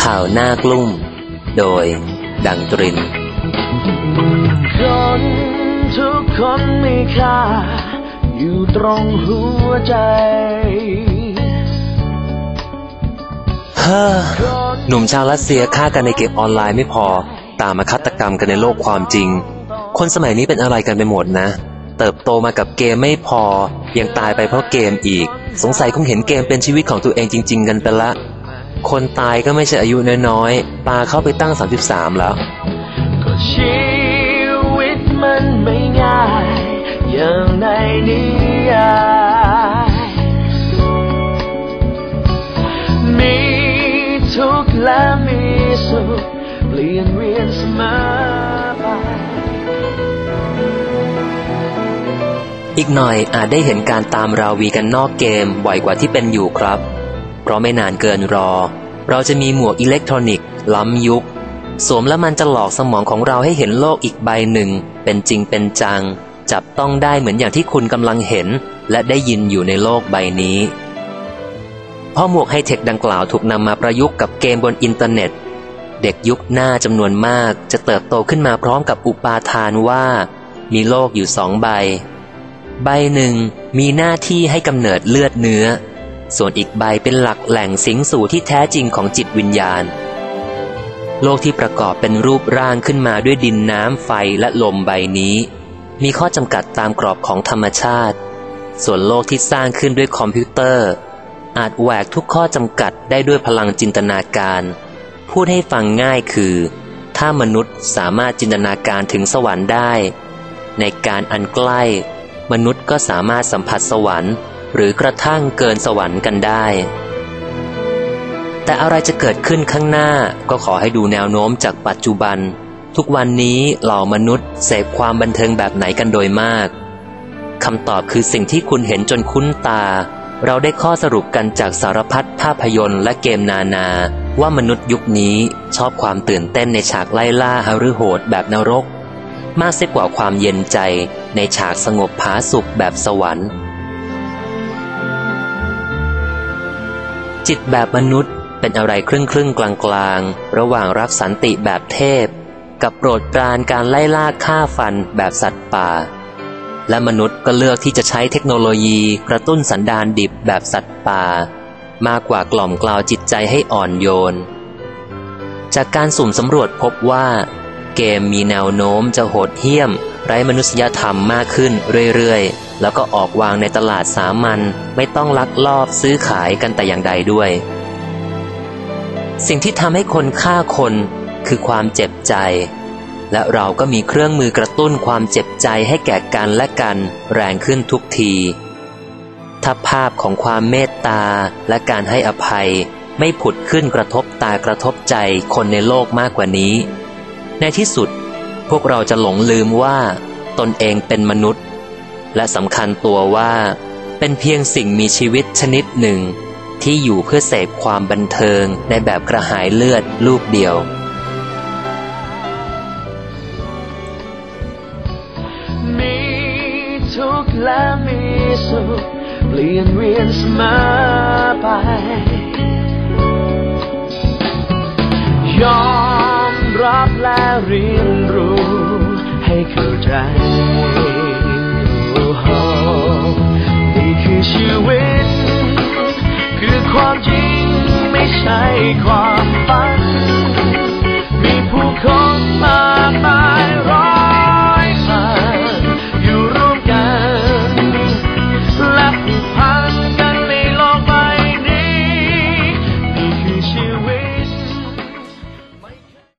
ข่าวหน้ากลุ่มโดยดังตรินคนทุกคนมีค่าอยู่ตรงหัวใจหนุ่มชาวรัสเซียฆ่ากันในเกมออนไลน์ไม่พอตามมาฆาตกรรมกันในโลกความจริงคนสมัยนี้เป็นอะไรกันไปหมดนะเติบโตมากับเกมไม่พอยังตายไปเพราะเกมอีกสงสัยคงเห็นเกมเป็นชีวิตของตัวเองจริงๆกันไปละคนตายก็ไม่ใช่อายุน้อยๆปาเข้าไปตั้ง33แล้วก็ชีวิตมันไม่ง่ายอย่างในนิยายมีทุกข์และมีสุขเปลี่ยนเวียนเสมอไปอีกหน่อยอาจได้เห็นการตามราวีกันนอกเกมบ่อยกว่าที่เป็นอยู่ครับเพราะไม่นานเกินรอเราจะมีหมวกอิเล็กทรอนิกส์ล้ำยุคสวมแล้วมันจะหลอกสมองของเราให้เห็นโลกอีกใบหนึ่งเป็นจริงเป็นจังจับต้องได้เหมือนอย่างที่คุณกำลังเห็นและได้ยินอยู่ในโลกใบนี้พอหมวกไฮเทคดังกล่าวถูกนำมาประยุกต์กับเกมบนอินเทอร์เน็ตเด็กยุคหน้าจำนวนมากจะเติบโตขึ้นมาพร้อมกับอุปาทานว่ามีโลกอยู่2ใบใบหนึ่งมีหน้าที่ให้กำเนิดเลือดเนื้อส่วนอีกใบเป็นหลักแหล่งสิงสู่ที่แท้จริงของจิตวิญญาณโลกที่ประกอบเป็นรูปร่างขึ้นมาด้วยดินน้ำไฟและลมใบนี้มีข้อจำกัดตามกรอบของธรรมชาติส่วนโลกที่สร้างขึ้นด้วยคอมพิวเตอร์อาจแหวกทุกข้อจำกัดได้ด้วยพลังจินตนาการพูดให้ฟังง่ายคือถ้ามนุษย์สามารถจินตนาการถึงสวรรค์ได้ในการอันใกล้มนุษย์ก็สามารถสัมผัสสวรรค์หรือกระทั่งเกินสวรรค์กันได้แต่อะไรจะเกิดขึ้นข้างหน้าก็ขอให้ดูแนวโน้มจากปัจจุบันทุกวันนี้เหล่ามนุษย์เสพความบันเทิงแบบไหนกันโดยมากคำตอบคือสิ่งที่คุณเห็นจนคุ้นตาเราได้ข้อสรุปกันจากสารพัดภาพยนตร์และเกมนานาว่ามนุษย์ยุคนี้ชอบความตื่นเต้นในฉากไล่ล่าหฤโหดแบบนรกมากเสียกว่าความเย็นใจในฉากสงบผาสุกแบบสวรรค์จิตแบบมนุษย์เป็นอะไรครึ่งกลางระหว่างรักสันติแบบเทพกับโปรดปรานการไล่ล่าฆ่าฟันแบบสัตว์ป่าและมนุษย์ก็เลือกที่จะใช้เทคโนโลยีกระตุ้นสันดานดิบแบบสัตว์ป่ามากกว่ากล่อมกล่าวจิตใจให้อ่อนโยนจากการสุ่มสำรวจพบว่าเกมมีแนวโน้มจะโหดเหี้ยมไร้มนุษยธรรมมากขึ้นเรื่อยๆแล้วก็ออกวางในตลาดสามัญไม่ต้องลักลอบซื้อขายกันแต่อย่างใดด้วยสิ่งที่ทำให้คนฆ่าคนคือความเจ็บใจและเราก็มีเครื่องมือกระตุ้นความเจ็บใจให้แก่กันและกันแรงขึ้นทุกทีถ้าภาพของความเมตตาและการให้อภัยไม่ผุดขึ้นกระทบตากระทบใจคนในโลกมากกว่านี้ในที่สุดพวกเราจะหลงลืมว่าตนเองเป็นมนุษย์และสำคัญตัวว่าเป็นเพียงสิ่งมีชีวิตชนิดหนึ่งที่อยู่เพื่อเสพความบันเทิงในแบบกระหายเลือดลูกเดียวมีทุกข์และมีสุขเปลี่ยนเวียนเสมอไปยอมรับและเรียนรู้ให้เข้าใจนี่คือชีวิตคือความจริงไม่ใช่ความ